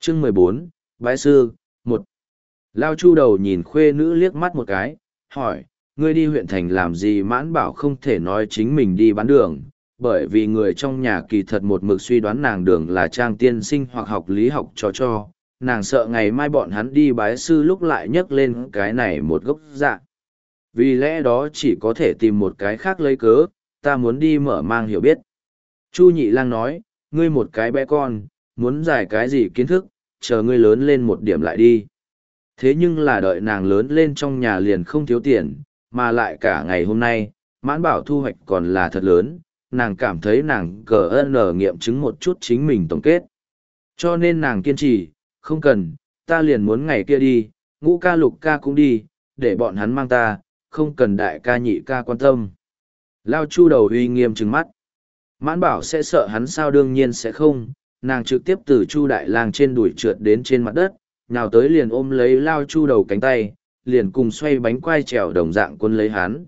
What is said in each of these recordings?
Chương 14, Bái sư, 1. Lao Chu đầu nhìn khuê nữ liếc mắt một cái, hỏi, ngươi đi huyện thành làm gì? Mãn Bảo không thể nói chính mình đi bán đường, bởi vì người trong nhà kỳ thật một mực suy đoán nàng đường là trang tiên sinh hoặc học lý học cho. Nàng sợ ngày mai bọn hắn đi bái sư lúc lại nhấc lên cái này một gốc dạ. Vì lẽ đó chỉ có thể tìm một cái khác lấy cớ, ta muốn đi mở mang hiểu biết. Chu Nhị Lang nói, ngươi một cái bé con, muốn giải cái gì kiến thức, chờ ngươi lớn lên một điểm lại đi. Thế nhưng là đợi nàng lớn lên trong nhà liền không thiếu tiền, mà lại cả ngày hôm nay, Mãn Bảo thu hoạch còn là thật lớn, nàng cảm thấy nàng cờ ơn nghiệm chứng một chút chính mình tổng kết. Cho nên nàng kiên trì, không cần, ta liền muốn ngày kia đi, Ngũ ca Lục ca cũng đi, để bọn hắn mang ta, không cần đại ca nhị ca quan tâm. Lao Chu đầu uy nghiêm trừng mắt. Mãn Bảo sẽ sợ hắn sao? Đương nhiên sẽ không, nàng trực tiếp từ Chu Đại Lang trên đùi trượt đến trên mặt đất, nào tới liền ôm lấy Lao Chu đầu cánh tay, liền cùng xoay bánh quai trèo đồng dạng quân lấy hắn.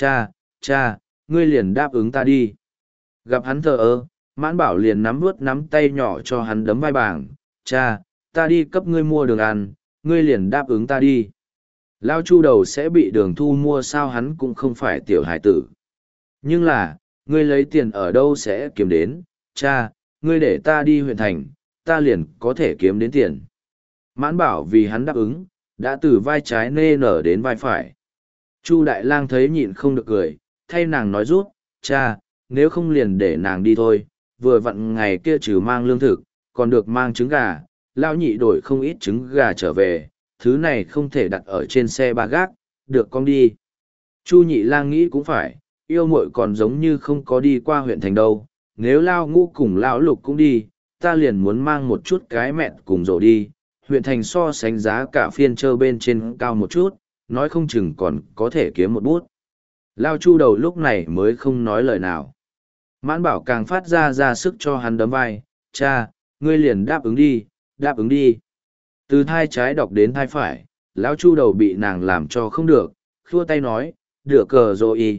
Cha, ngươi liền đáp ứng ta đi. Gặp hắn thờ ơ, Mãn Bảo liền nắm tay nhỏ cho hắn đấm vai bảng. Cha, ta đi cấp ngươi mua đường ăn, ngươi liền đáp ứng ta đi. Lao Chu đầu sẽ bị đường thu mua sao? Hắn cũng không phải tiểu hải tử. Nhưng là, ngươi lấy tiền ở đâu sẽ kiếm đến? Cha, ngươi để ta đi huyện thành, ta liền có thể kiếm đến tiền. Mãn Bảo vì hắn đáp ứng, đã từ vai trái nê nở đến vai phải. Chu Đại Lang thấy nhịn không được cười, thay nàng nói rút, cha, nếu không liền để nàng đi thôi, vừa vặn ngày kia trừ mang lương thực, còn được mang trứng gà, lão nhị đổi không ít trứng gà trở về, thứ này không thể đặt ở trên xe ba gác, được con đi. Chu Nhị Lang nghĩ cũng phải, yêu muội còn giống như không có đi qua huyện thành đâu, nếu Lao Ngũ cùng Lão Lục cũng đi, ta liền muốn mang một chút cái mẹn cùng rổ đi, huyện thành so sánh giá cả phiên trơ bên trên cao một chút, nói không chừng còn có thể kiếm một bút. Lao Chu đầu lúc này mới không nói lời nào. Mãn Bảo càng phát ra sức cho hắn đấm vai, cha, ngươi liền đáp ứng đi, đáp ứng đi. Từ thai trái đọc đến thai phải, Lão Chu đầu bị nàng làm cho không được, khua tay nói, được cờ rồi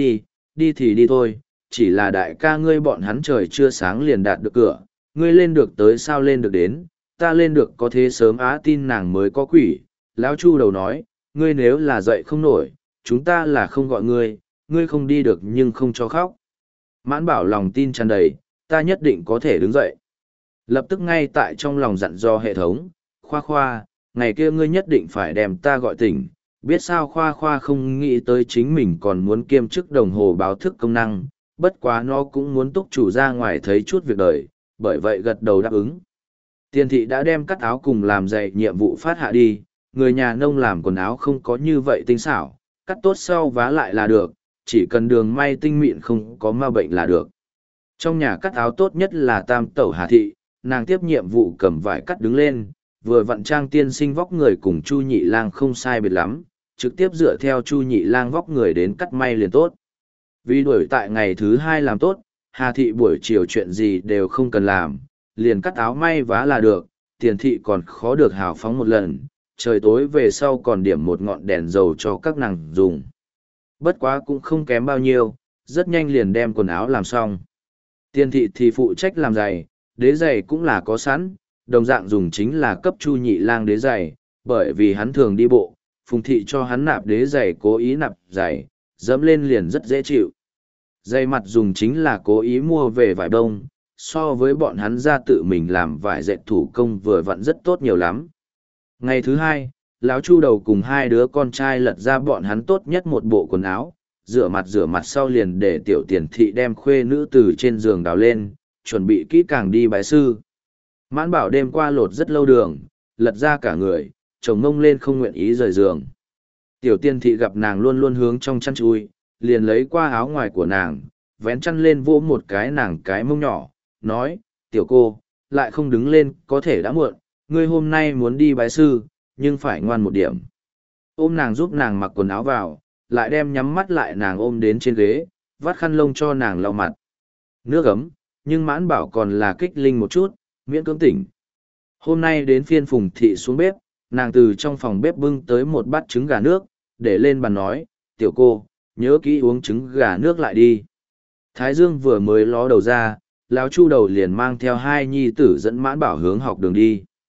đi thì đi thôi, chỉ là đại ca ngươi bọn hắn trời chưa sáng liền đạt được cửa, ngươi lên được tới sao lên được đến, ta lên được có thế sớm á? Tin nàng mới có quỷ. Lão Chu đầu nói, ngươi nếu là dậy không nổi, chúng ta là không gọi ngươi, ngươi không đi được nhưng không cho khóc. Mãn Bảo lòng tin tràn đầy, ta nhất định có thể đứng dậy. Lập tức ngay tại trong lòng dặn dò hệ thống, Khoa, ngày kia ngươi nhất định phải đem ta gọi tỉnh. Biết sao Khoa không nghĩ tới chính mình còn muốn kiêm chức đồng hồ báo thức công năng, bất quá nó cũng muốn túc chủ ra ngoài thấy chút việc đời, bởi vậy gật đầu đáp ứng. Tiền thị đã đem cắt áo cùng làm dạy nhiệm vụ phát hạ đi, người nhà nông làm quần áo không có như vậy tinh xảo, cắt tốt sau vá lại là được, chỉ cần đường may tinh mịn không có ma bệnh là được. Trong nhà cắt áo tốt nhất là tam tẩu Hà Thị, nàng tiếp nhiệm vụ cầm vải cắt đứng lên, vừa vặn trang tiên sinh vóc người cùng Chu Nhị Lang không sai biệt lắm, trực tiếp dựa theo Chu Nhị Lang vóc người đến cắt may liền tốt. Vì đuổi tại ngày thứ 2 làm tốt, Hà Thị buổi chiều chuyện gì đều không cần làm, liền cắt áo may vá là được, Tiền thị còn khó được hào phóng một lần, trời tối về sau còn điểm một ngọn đèn dầu cho các nàng dùng. Bất quá cũng không kém bao nhiêu, rất nhanh liền đem quần áo làm xong. Tiền thị thì phụ trách làm giày, đế giày cũng là có sẵn, đồng dạng dùng chính là cấp Chu Nhị Lang đế giày, bởi vì hắn thường đi bộ, Phùng thị cho hắn nạp đế giày cố ý nạp giày, dẫm lên liền rất dễ chịu. Giày mặt dùng chính là cố ý mua về vải bông, so với bọn hắn ra tự mình làm vải dệt thủ công vừa vặn rất tốt nhiều lắm. Ngày thứ 2, lão Chu đầu cùng 2 đứa con trai lật ra bọn hắn tốt nhất một bộ quần áo, rửa mặt sau liền để tiểu Tiền thị đem khuê nữ từ trên giường đào lên, chuẩn bị kỹ càng đi bái sư. Mãn Bảo đêm qua lột rất lâu đường, lật ra cả người, chồng ngông lên không nguyện ý rời giường. Tiểu Tiền thị gặp nàng luôn luôn hướng trong chăn chui, liền lấy qua áo ngoài của nàng, vén chăn lên vỗ một cái nàng cái mông nhỏ, nói, tiểu cô, lại không đứng lên có thể đã muộn, ngươi hôm nay muốn đi bái sư, nhưng phải ngoan một điểm. Ôm nàng giúp nàng mặc quần áo vào, lại đem nhắm mắt lại nàng ôm đến trên ghế, vắt khăn lông cho nàng lau mặt. Nước ấm, nhưng Mãn Bảo còn là kích linh một chút, miễn cưỡng tỉnh. Hôm nay đến phiên Phùng thị xuống bếp, nàng từ trong phòng bếp bưng tới một bát trứng gà nước, để lên bàn nói, tiểu cô, nhớ kỹ uống trứng gà nước lại đi. Thái Dương vừa mới ló đầu ra, lão Chu đầu liền mang theo 2 nhi tử dẫn Mãn Bảo hướng học đường đi.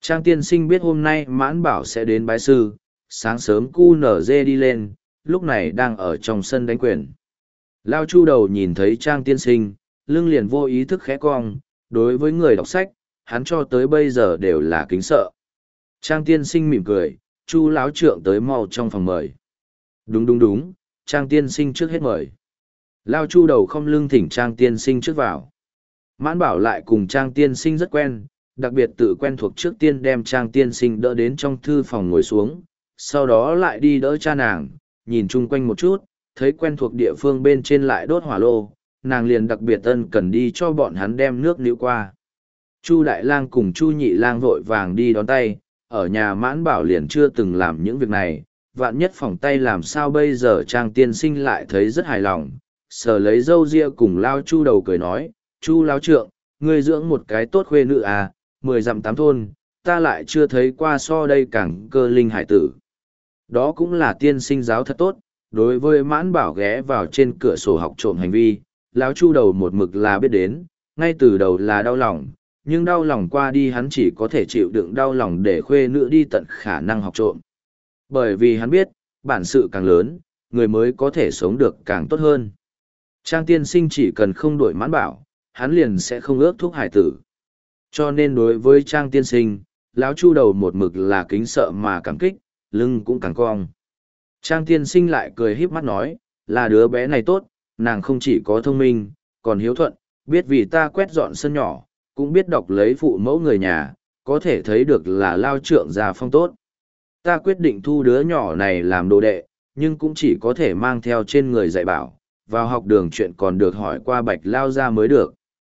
Trang tiên sinh biết hôm nay mãn bảo sẽ đến bái sư, sáng sớm cu nở dê đi lên, lúc này đang ở trong sân đánh quyền. Lao Chu đầu nhìn thấy Trang tiên sinh, lưng liền vô ý thức khẽ cong, đối với người đọc sách, hắn cho tới bây giờ đều là kính sợ. Trang tiên sinh mỉm cười, Chu lão trượng tới mau trong phòng mời. Đúng đúng đúng, Trang tiên sinh trước hết mời. Lao Chu đầu không lưng thỉnh Trang tiên sinh trước vào. Mãn bảo lại cùng Trang tiên sinh rất quen, đặc biệt tự quen thuộc trước tiên đem Trang tiên sinh đỡ đến trong thư phòng ngồi xuống, sau đó lại đi đỡ cha nàng, nhìn chung quanh một chút, thấy quen thuộc địa phương bên trên lại đốt hỏa lô, nàng liền đặc biệt ân cần đi cho bọn hắn đem nước níu qua. Chu Đại Lang cùng Chu Nhị Lang vội vàng đi đón tay, ở nhà Mãn Bảo liền chưa từng làm những việc này, vạn nhất phòng tay làm sao bây giờ. Trang tiên sinh lại thấy rất hài lòng, sờ lấy râu ria cùng Lao Chu đầu cười nói, Chu lão trượng, ngươi dưỡng một cái tốt khuê nữ à, 10 dặm 8 thôn, ta lại chưa thấy qua so đây càng cơ linh hải tử. Đó cũng là tiên sinh giáo thật tốt. Đối với Mãn Bảo ghé vào trên cửa sổ học trộm hành vi, lão Chu đầu một mực là biết đến, ngay từ đầu là đau lòng, nhưng đau lòng qua đi hắn chỉ có thể chịu đựng đau lòng để khuê nữ đi tận khả năng học trộm. Bởi vì hắn biết, bản sự càng lớn, người mới có thể sống được càng tốt hơn. Trang tiên sinh chỉ cần không đuổi Mãn Bảo, hắn liền sẽ không ước thúc hải tử. Cho nên đối với Trang tiên sinh, lão Chu đầu một mực là kính sợ mà cảm kích, lưng cũng càng cong. Trang tiên sinh lại cười híp mắt nói, là đứa bé này tốt, nàng không chỉ có thông minh, còn hiếu thuận, biết vì ta quét dọn sân nhỏ, cũng biết đọc lấy phụ mẫu người nhà, có thể thấy được là Lao trượng gia phong tốt. Ta quyết định thu đứa nhỏ này làm đồ đệ, nhưng cũng chỉ có thể mang theo trên người dạy bảo, vào học đường chuyện còn được hỏi qua Bạch Lao gia mới được.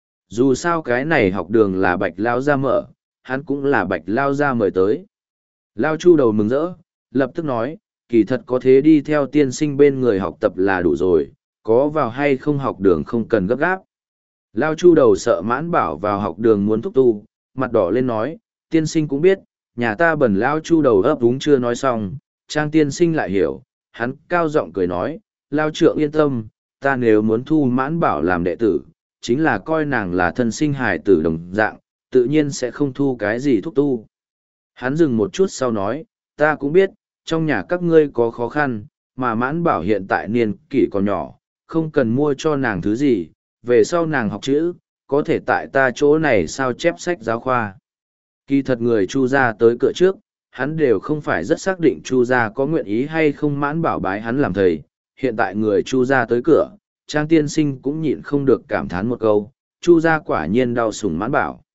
Dù sao cái này học đường là Bạch Lao gia mở, hắn cũng là Bạch Lao gia mời tới. Lao Chu đầu mừng rỡ, lập tức nói, kỳ thật có thế đi theo tiên sinh bên người học tập là đủ rồi, có vào hay không học đường không cần gấp gáp. Lao Chu đầu sợ Mãn Bảo vào học đường muốn thúc tu, mặt đỏ lên nói, tiên sinh cũng biết, nhà ta bẩn Lao Chu đầu ấp úng chưa nói xong, Trang tiên sinh lại hiểu, hắn cao giọng cười nói, Lao trượng yên tâm, ta nếu muốn thu Mãn Bảo làm đệ tử, chính là coi nàng là thân sinh hài tử đồng dạng, tự nhiên sẽ không thu cái gì thúc tu. Hắn dừng một chút sau nói, ta cũng biết, trong nhà các ngươi có khó khăn, mà Mãn Bảo hiện tại niên kỷ còn nhỏ, không cần mua cho nàng thứ gì, về sau nàng học chữ, có thể tại ta chỗ này sao chép sách giáo khoa. Kỳ thật người Chu gia tới cửa trước, hắn đều không phải rất xác định Chu gia có nguyện ý hay không Mãn Bảo bái hắn làm thầy, hiện tại người Chu gia tới cửa, Trang tiên sinh cũng nhịn không được cảm thán một câu, Chu gia quả nhiên đau sủng Mãn Bảo.